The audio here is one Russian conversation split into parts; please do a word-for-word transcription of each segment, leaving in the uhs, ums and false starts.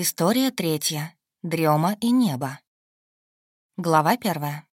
История третья. Дрема и небо. Глава первая.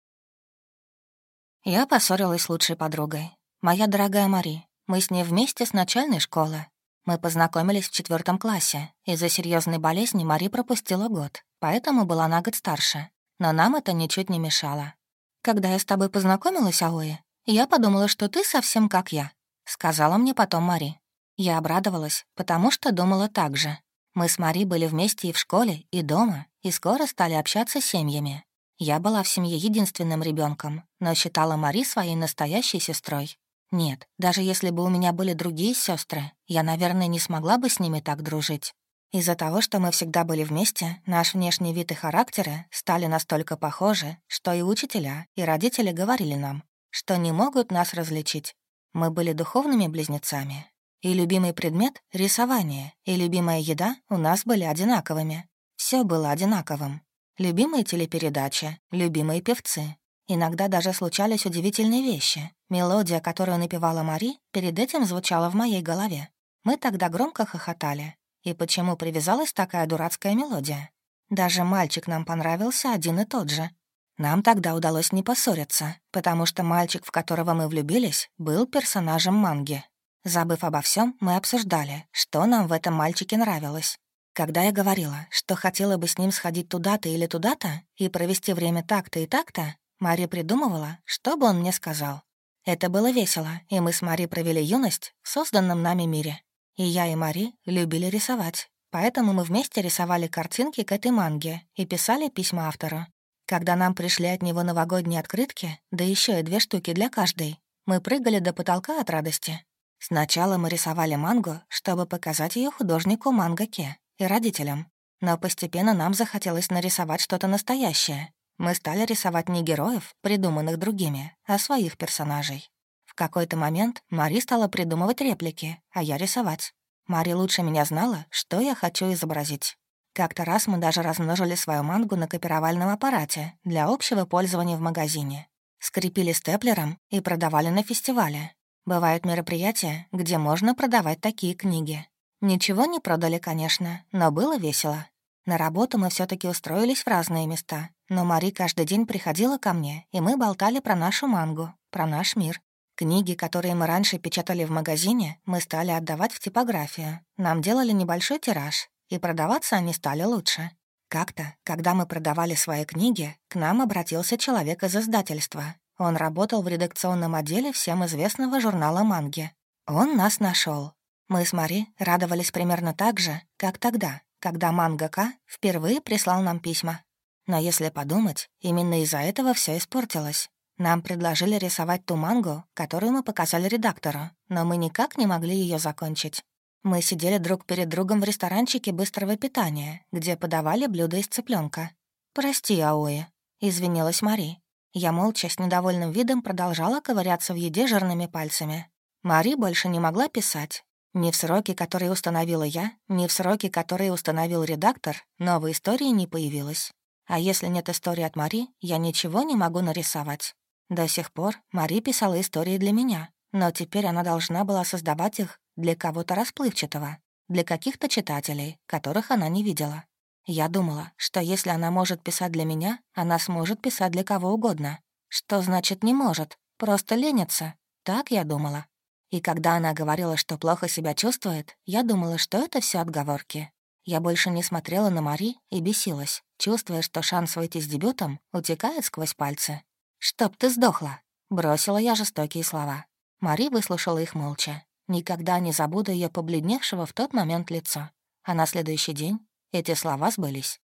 Я поссорилась с лучшей подругой. Моя дорогая Мари. Мы с ней вместе с начальной школы. Мы познакомились в четвертом классе. Из-за серьезной болезни Мари пропустила год, поэтому была на год старше. Но нам это ничуть не мешало. «Когда я с тобой познакомилась, Аои, я подумала, что ты совсем как я», — сказала мне потом Мари. Я обрадовалась, потому что думала так же. Мы с Мари были вместе и в школе, и дома, и скоро стали общаться с семьями. Я была в семье единственным ребенком, но считала Мари своей настоящей сестрой. Нет, даже если бы у меня были другие сестры, я, наверное, не смогла бы с ними так дружить. Из-за того, что мы всегда были вместе, наш внешний вид и характеры стали настолько похожи, что и учителя, и родители говорили нам, что не могут нас различить. Мы были духовными близнецами. И любимый предмет — рисование, и любимая еда у нас были одинаковыми. Все было одинаковым. Любимые телепередачи, любимые певцы. Иногда даже случались удивительные вещи. Мелодия, которую напевала Мари, перед этим звучала в моей голове. Мы тогда громко хохотали. И почему привязалась такая дурацкая мелодия? Даже мальчик нам понравился один и тот же. Нам тогда удалось не поссориться, потому что мальчик, в которого мы влюбились, был персонажем манги. Забыв обо всем, мы обсуждали, что нам в этом мальчике нравилось. Когда я говорила, что хотела бы с ним сходить туда-то или туда-то и провести время так-то и так-то, Мари придумывала, что бы он мне сказал. Это было весело, и мы с Мари провели юность в созданном нами мире. И я, и Мари любили рисовать, поэтому мы вместе рисовали картинки к этой манге и писали письма автору. Когда нам пришли от него новогодние открытки, да еще и две штуки для каждой, мы прыгали до потолка от радости. Сначала мы рисовали мангу, чтобы показать ее художнику мангаке и родителям. Но постепенно нам захотелось нарисовать что-то настоящее. Мы стали рисовать не героев, придуманных другими, а своих персонажей. В какой-то момент Мари стала придумывать реплики, а я рисовать. Мари лучше меня знала, что я хочу изобразить. Как-то раз мы даже размножили свою мангу на копировальном аппарате для общего пользования в магазине. Скрепили степлером и продавали на фестивале. Бывают мероприятия, где можно продавать такие книги. Ничего не продали, конечно, но было весело. На работу мы все таки устроились в разные места, но Мари каждый день приходила ко мне, и мы болтали про нашу мангу, про наш мир. Книги, которые мы раньше печатали в магазине, мы стали отдавать в типографию. Нам делали небольшой тираж, и продаваться они стали лучше. Как-то, когда мы продавали свои книги, к нам обратился человек из издательства. Он работал в редакционном отделе всем известного журнала манги. Он нас нашел. Мы с Мари радовались примерно так же, как тогда, когда мангака впервые прислал нам письма. Но если подумать, именно из-за этого все испортилось. Нам предложили рисовать ту мангу, которую мы показали редактору, но мы никак не могли ее закончить. Мы сидели друг перед другом в ресторанчике быстрого питания, где подавали блюда из цыпленка. «Прости, Аои», — извинилась Мари. Я молча с недовольным видом продолжала ковыряться в еде жирными пальцами. Мари больше не могла писать. Ни в сроки, которые установила я, ни в сроки, которые установил редактор, новой истории не появилось. А если нет истории от Мари, я ничего не могу нарисовать. До сих пор Мари писала истории для меня, но теперь она должна была создавать их для кого-то расплывчатого, для каких-то читателей, которых она не видела. Я думала, что если она может писать для меня, она сможет писать для кого угодно. Что значит «не может»? Просто ленится. Так я думала. И когда она говорила, что плохо себя чувствует, я думала, что это все отговорки. Я больше не смотрела на Мари и бесилась, чувствуя, что шанс выйти с дебютом утекает сквозь пальцы. «Чтоб ты сдохла!» — бросила я жестокие слова. Мари выслушала их молча. Никогда не забуду ее побледневшего в тот момент лицо. А на следующий день эти слова сбылись.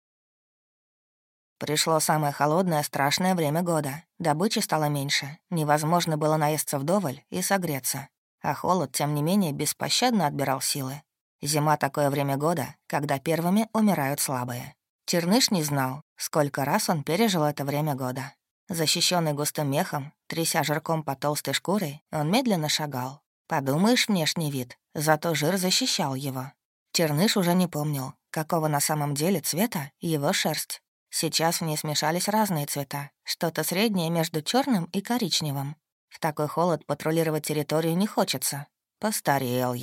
Пришло самое холодное, страшное время года. Добычи стало меньше. Невозможно было наесться вдоволь и согреться. А холод, тем не менее, беспощадно отбирал силы. Зима — такое время года, когда первыми умирают слабые. Черныш не знал, сколько раз он пережил это время года. Защищенный густым мехом, тряся жирком по толстой шкуре, он медленно шагал. Подумаешь, внешний вид, зато жир защищал его. Черныш уже не помнил, какого на самом деле цвета его шерсть. Сейчас в ней смешались разные цвета, что-то среднее между черным и коричневым. В такой холод патрулировать территорию не хочется. Постарел я.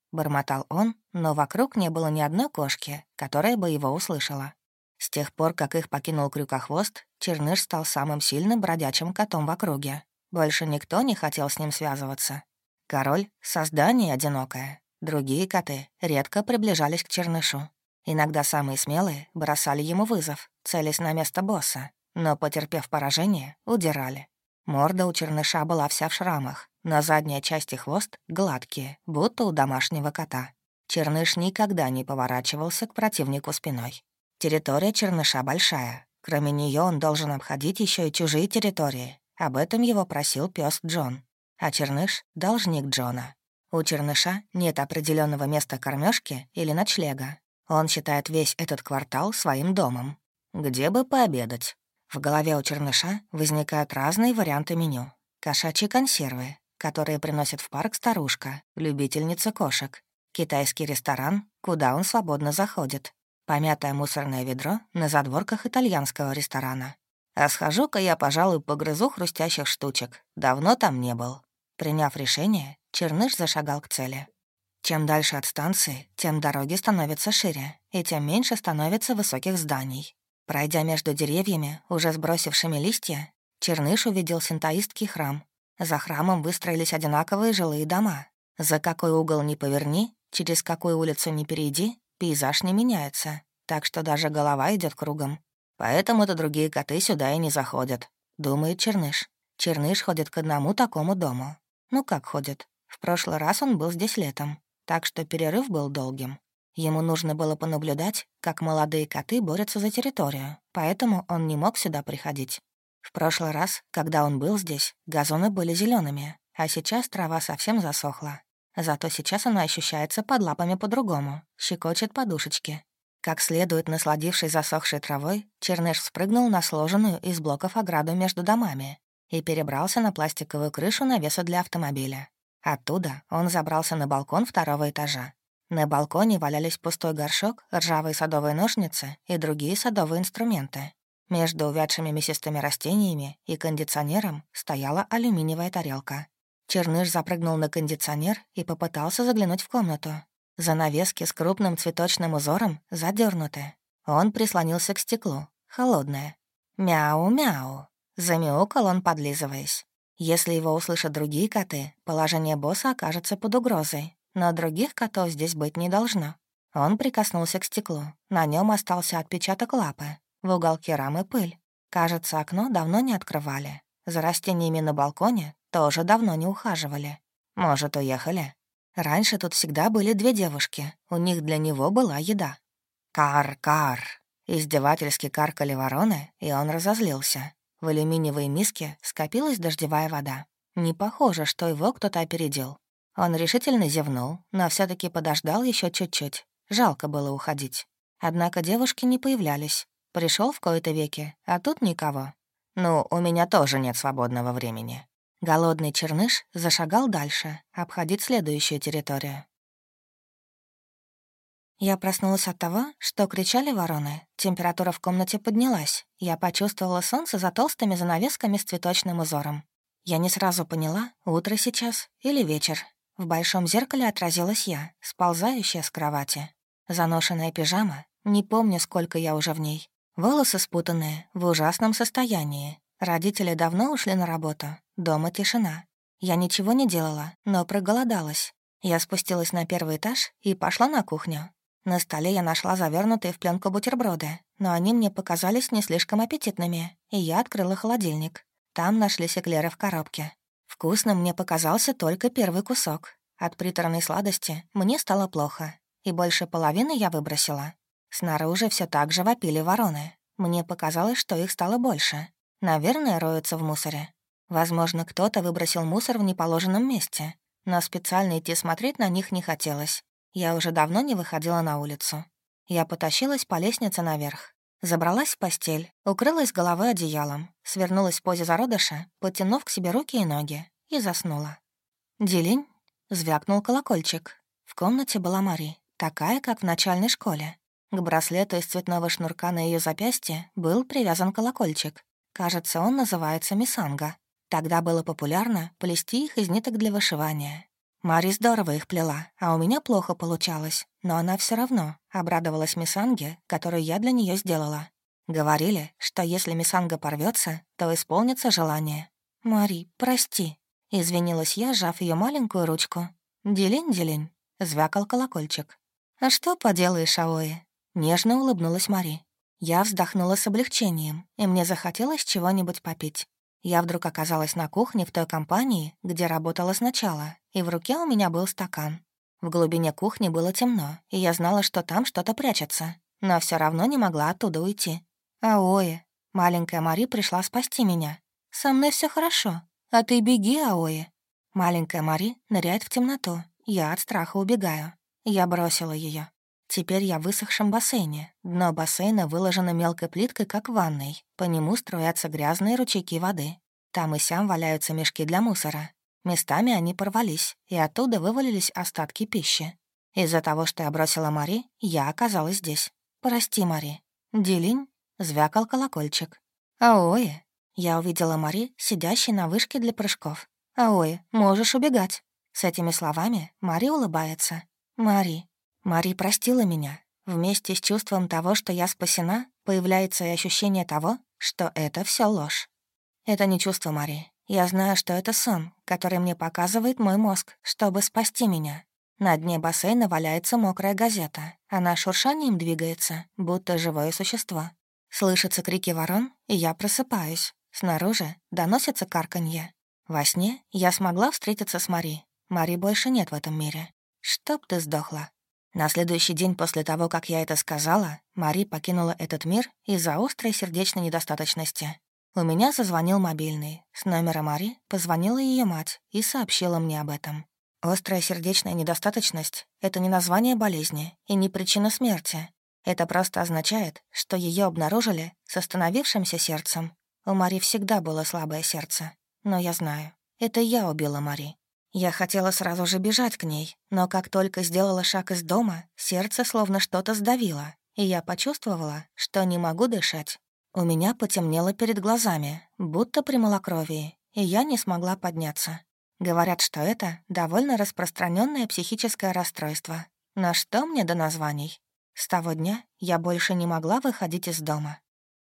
бормотал он, но вокруг не было ни одной кошки, которая бы его услышала. С тех пор, как их покинул Крюкохвост, Черныш стал самым сильным бродячим котом в округе. Больше никто не хотел с ним связываться. Король — создание одинокое. Другие коты редко приближались к Чернышу. Иногда самые смелые бросали ему вызов, целясь на место босса, но, потерпев поражение, удирали. Морда у Черныша была вся в шрамах, но задняя часть и хвост гладкие, будто у домашнего кота. Черныш никогда не поворачивался к противнику спиной. Территория Черныша большая. Кроме нее он должен обходить еще и чужие территории. Об этом его просил пес Джон. А Черныш — должник Джона. У Черныша нет определенного места кормежки или ночлега. Он считает весь этот квартал своим домом. Где бы пообедать? В голове у Черныша возникают разные варианты меню. Кошачьи консервы, которые приносит в парк старушка, любительница кошек. Китайский ресторан, куда он свободно заходит. Помятое мусорное ведро на задворках итальянского ресторана. А схожу-ка я, пожалуй, погрызу хрустящих штучек. Давно там не был. Приняв решение, Черныш зашагал к цели. Чем дальше от станции, тем дороги становятся шире, и тем меньше становится высоких зданий. Пройдя между деревьями, уже сбросившими листья, Черныш увидел синтоистский храм. За храмом выстроились одинаковые жилые дома. За какой угол ни поверни, через какую улицу ни перейди, пейзаж не меняется, так что даже голова идет кругом. Поэтому-то другие коты сюда и не заходят, думает Черныш. Черныш ходит к одному такому дому. Ну как ходит? В прошлый раз он был здесь летом, так что перерыв был долгим. Ему нужно было понаблюдать, как молодые коты борются за территорию, поэтому он не мог сюда приходить. В прошлый раз, когда он был здесь, газоны были зелеными, а сейчас трава совсем засохла. Зато сейчас она ощущается под лапами по-другому, щекочет подушечки. Как следует насладившись засохшей травой, Черныш спрыгнул на сложенную из блоков ограду между домами и перебрался на пластиковую крышу навеса для автомобиля. Оттуда он забрался на балкон второго этажа. На балконе валялись пустой горшок, ржавые садовые ножницы и другие садовые инструменты. Между увядшими мясистыми растениями и кондиционером стояла алюминиевая тарелка. Черныш запрыгнул на кондиционер и попытался заглянуть в комнату. Занавески с крупным цветочным узором задернуты. Он прислонился к стеклу. Холодное. «Мяу-мяу!» — замяукал он, подлизываясь. Если его услышат другие коты, положение босса окажется под угрозой. Но других котов здесь быть не должно. Он прикоснулся к стеклу. На нем остался отпечаток лапы. В уголке рамы пыль. Кажется, окно давно не открывали. За растениями на балконе тоже давно не ухаживали. Может, уехали? Раньше тут всегда были две девушки. У них для него была еда. «Кар-кар!» Издевательски каркали вороны, и он разозлился. В алюминиевой миске скопилась дождевая вода. Не похоже, что его кто-то опередил. Он решительно зевнул, но все таки подождал еще чуть-чуть. Жалко было уходить. Однако девушки не появлялись. Пришел в кои-то веки, а тут никого. «Ну, у меня тоже нет свободного времени». Голодный Черныш зашагал дальше, обходить следующую территорию. Я проснулась от того, что кричали вороны. Температура в комнате поднялась. Я почувствовала солнце за толстыми занавесками с цветочным узором. Я не сразу поняла, утро сейчас или вечер. В большом зеркале отразилась я, сползающая с кровати. Заношенная пижама, не помню, сколько я уже в ней. Волосы спутанные, в ужасном состоянии. Родители давно ушли на работу, дома тишина. Я ничего не делала, но проголодалась. Я спустилась на первый этаж и пошла на кухню. На столе я нашла завернутые в пленку бутерброды, но они мне показались не слишком аппетитными, и я открыла холодильник. Там нашлись эклеры в коробке. Вкусным мне показался только первый кусок. От приторной сладости мне стало плохо, и больше половины я выбросила. Снаружи все так же вопили вороны. Мне показалось, что их стало больше. Наверное, роются в мусоре. Возможно, кто-то выбросил мусор в неположенном месте, но специально идти смотреть на них не хотелось. Я уже давно не выходила на улицу. Я потащилась по лестнице наверх. Забралась в постель, укрылась головой одеялом, свернулась в позе зародыша, потянув к себе руки и ноги, и заснула. «Дилинь!» — звякнул колокольчик. В комнате была Мари, такая, как в начальной школе. К браслету из цветного шнурка на ее запястье был привязан колокольчик. Кажется, он называется мисанга. Тогда было популярно плести их из ниток для вышивания. Мари здорово их плела, а у меня плохо получалось, но она все равно обрадовалась мисанге, которую я для нее сделала. Говорили, что если мисанга порвется, то исполнится желание. «Мари, прости», — извинилась я, сжав ее маленькую ручку. «Делень-делень», — звякал колокольчик. «А что поделаешь, Аои?» — нежно улыбнулась Мари. Я вздохнула с облегчением, и мне захотелось чего-нибудь попить. Я вдруг оказалась на кухне в той компании, где работала сначала, и в руке у меня был стакан. В глубине кухни было темно, и я знала, что там что-то прячется, но все равно не могла оттуда уйти. «Аои!» Маленькая Мари пришла спасти меня. «Со мной все хорошо, а ты беги, Аои!» Маленькая Мари ныряет в темноту, я от страха убегаю. Я бросила ее. Теперь я в высохшем бассейне. Дно бассейна выложено мелкой плиткой, как в ванной. По нему струятся грязные ручейки воды. Там и сям валяются мешки для мусора. Местами они порвались, и оттуда вывалились остатки пищи. Из-за того, что я бросила Мари, я оказалась здесь. «Прости, Мари». «Дилинь?» — звякал колокольчик. «Аои». Я увидела Мари, сидящей на вышке для прыжков. «Аои, можешь убегать». С этими словами Мари улыбается. «Мари». Мари простила меня. Вместе с чувством того, что я спасена, появляется и ощущение того, что это все ложь. Это не чувство Мари. Я знаю, что это сон, который мне показывает мой мозг, чтобы спасти меня. На дне бассейна валяется мокрая газета. Она шуршанием двигается, будто живое существо. Слышатся крики ворон, и я просыпаюсь. Снаружи доносится карканье. Во сне я смогла встретиться с Мари. Мари больше нет в этом мире. Чтоб ты сдохла. На следующий день после того, как я это сказала, Мари покинула этот мир из-за острой сердечной недостаточности. У меня зазвонил мобильный. С номера Мари позвонила ее мать и сообщила мне об этом. Острая сердечная недостаточность — это не название болезни и не причина смерти. Это просто означает, что ее обнаружили с остановившимся сердцем. У Мари всегда было слабое сердце. Но я знаю, это я убила Мари. Я хотела сразу же бежать к ней, но как только сделала шаг из дома, сердце словно что-то сдавило, и я почувствовала, что не могу дышать. У меня потемнело перед глазами, будто при малокровии, и я не смогла подняться. Говорят, что это довольно распространенное психическое расстройство. Но что мне до названий? С того дня я больше не могла выходить из дома.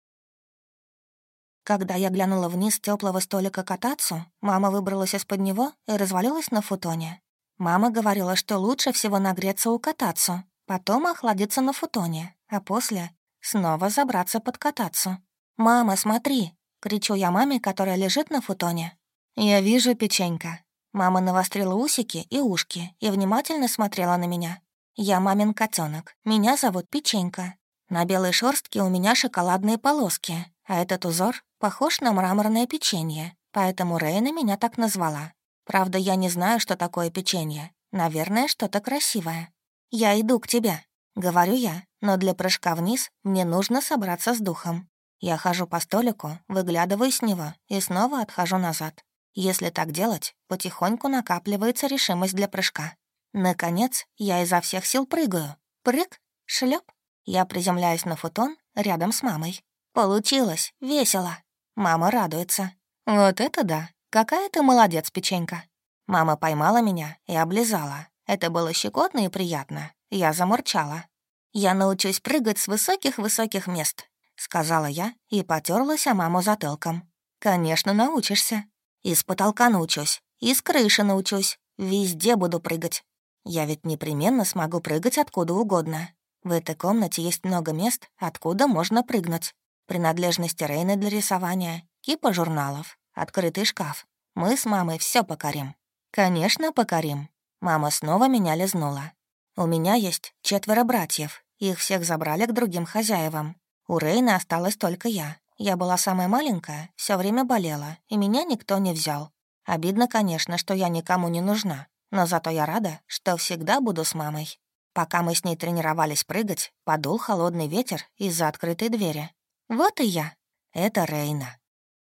Когда я глянула вниз с тёплого столика к Атацу, мама выбралась из-под него и развалилась на футоне. Мама говорила, что лучше всего нагреться у Катацу, потом охладиться на футоне, а после снова забраться под Катацу. «Мама, смотри!» — кричу я маме, которая лежит на футоне. «Я вижу, печенька». Мама навострила усики и ушки и внимательно смотрела на меня. «Я мамин котенок. Меня зовут Печенька. На белой шерстке у меня шоколадные полоски, а этот узор похож на мраморное печенье, поэтому Рейна меня так назвала. Правда, я не знаю, что такое печенье. Наверное, что-то красивое. Я иду к тебе», — говорю я, но для прыжка вниз мне нужно собраться с духом. Я хожу по столику, выглядываю с него и снова отхожу назад. Если так делать, потихоньку накапливается решимость для прыжка. Наконец, я изо всех сил прыгаю. Прыг, шлеп. Я приземляюсь на футон рядом с мамой. Получилось, весело. Мама радуется. «Вот это да! Какая ты молодец, печенька!» Мама поймала меня и облизала. Это было щекотно и приятно. Я замурчала. «Я научусь прыгать с высоких-высоких мест», — сказала я и потерлась о маму затылком. «Конечно, научишься. И с потолка научусь, и с крыши научусь. Везде буду прыгать. Я ведь непременно смогу прыгать откуда угодно. В этой комнате есть много мест, откуда можно прыгнуть. Принадлежности Рейны для рисования, кипа журналов, открытый шкаф. Мы с мамой все покорим». «Конечно, покорим». Мама снова меня лизнула. «У меня есть четверо братьев. Их всех забрали к другим хозяевам. У Рейны осталась только я. Я была самая маленькая, все время болела, и меня никто не взял. Обидно, конечно, что я никому не нужна, но зато я рада, что всегда буду с мамой». Пока мы с ней тренировались прыгать, подул холодный ветер из-за открытой двери. Вот и я. Это Рейна.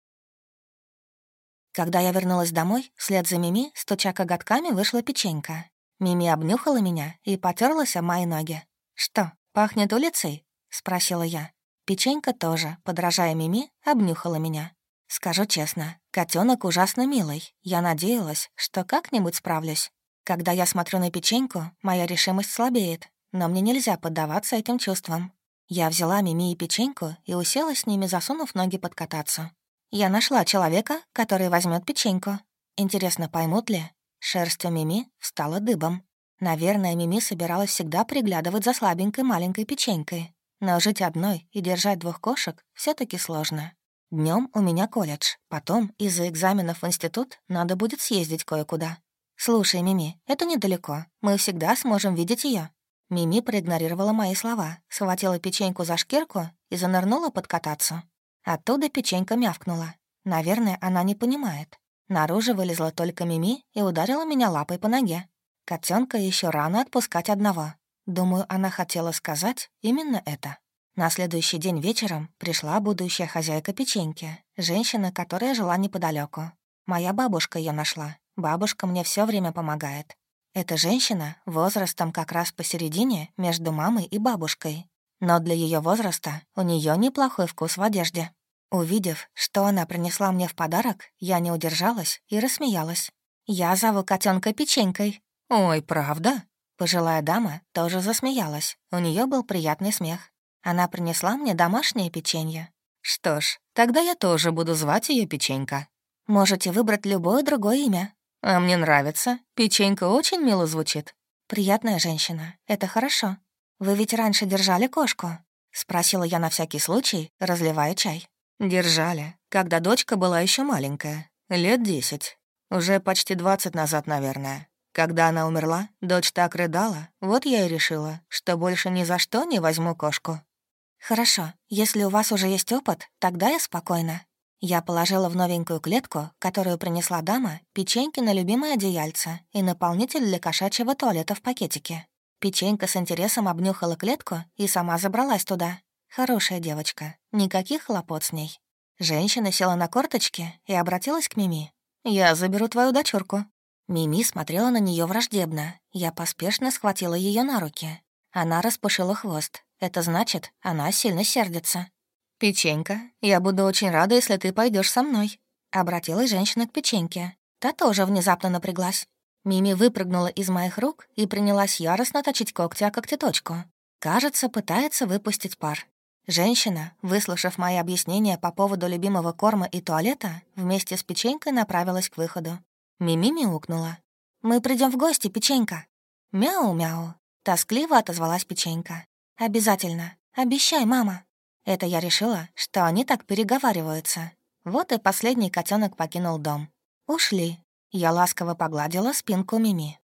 Когда я вернулась домой, вслед за Мими, стуча коготками, вышла печенька. Мими обнюхала меня и потерлась о мои ноги. «Что, пахнет улицей?» — спросила я. Печенька тоже, подражая Мими, обнюхала меня. Скажу честно, котенок ужасно милый. Я надеялась, что как-нибудь справлюсь. Когда я смотрю на печеньку, моя решимость слабеет, но мне нельзя поддаваться этим чувствам. Я взяла Мими и печеньку и уселась с ними, засунув ноги под кататься. Я нашла человека, который возьмет печеньку. Интересно, поймут ли? Шерсть у Мими встала дыбом. Наверное, Мими собиралась всегда приглядывать за слабенькой маленькой печенькой. Но жить одной и держать двух кошек все таки сложно. Днем у меня колледж, потом из-за экзаменов в институт надо будет съездить кое-куда. «Слушай, Мими, это недалеко, мы всегда сможем видеть ее. Мими проигнорировала мои слова, схватила печеньку за шкирку и занырнула подкататься. Оттуда печенька мявкнула. Наверное, она не понимает. Наружу вылезла только Мими и ударила меня лапой по ноге. Котенка еще рано отпускать одного. Думаю, она хотела сказать именно это. На следующий день вечером пришла будущая хозяйка печеньки, женщина, которая жила неподалеку. Моя бабушка ее нашла. Бабушка мне все время помогает. Эта женщина возрастом как раз посередине между мамой и бабушкой. Но для ее возраста у нее неплохой вкус в одежде. Увидев, что она принесла мне в подарок, я не удержалась и рассмеялась. «Я зову котенка Печенькой». «Ой, правда?» Пожилая дама тоже засмеялась. У нее был приятный смех. Она принесла мне домашнее печенье. «Что ж, тогда я тоже буду звать ее Печенька». «Можете выбрать любое другое имя». «А мне нравится. Печенька очень мило звучит». «Приятная женщина. Это хорошо. Вы ведь раньше держали кошку?» — спросила я на всякий случай, разливая чай. «Держали, когда дочка была еще маленькая. Лет десять. Уже почти двадцать назад, наверное. Когда она умерла, дочь так рыдала, вот я и решила, что больше ни за что не возьму кошку». «Хорошо, если у вас уже есть опыт, тогда я спокойна». Я положила в новенькую клетку, которую принесла дама, печеньки на любимое одеяльце и наполнитель для кошачьего туалета в пакетике. Печенька с интересом обнюхала клетку и сама забралась туда. Хорошая девочка, никаких хлопот с ней. Женщина села на корточки и обратилась к Мими. «Я заберу твою дочурку». Мими смотрела на нее враждебно. Я поспешно схватила ее на руки. Она распушила хвост. Это значит, она сильно сердится. «Печенька, я буду очень рада, если ты пойдешь со мной», — обратилась женщина к печеньке. Та тоже внезапно напряглась. Мими выпрыгнула из моих рук и принялась яростно точить когти о когтеточку. Кажется, пытается выпустить пар. Женщина, выслушав мои объяснения по поводу любимого корма и туалета, вместе с печенькой направилась к выходу. Мими мяукнула. «Мы придем в гости, печенька». «Мяу-мяу», — тоскливо отозвалась печенька. «Обязательно. Обещай, мама». Это я решила, что они так переговариваются. Вот и последний котенок покинул дом. Ушли. Я ласково погладила спинку Мими.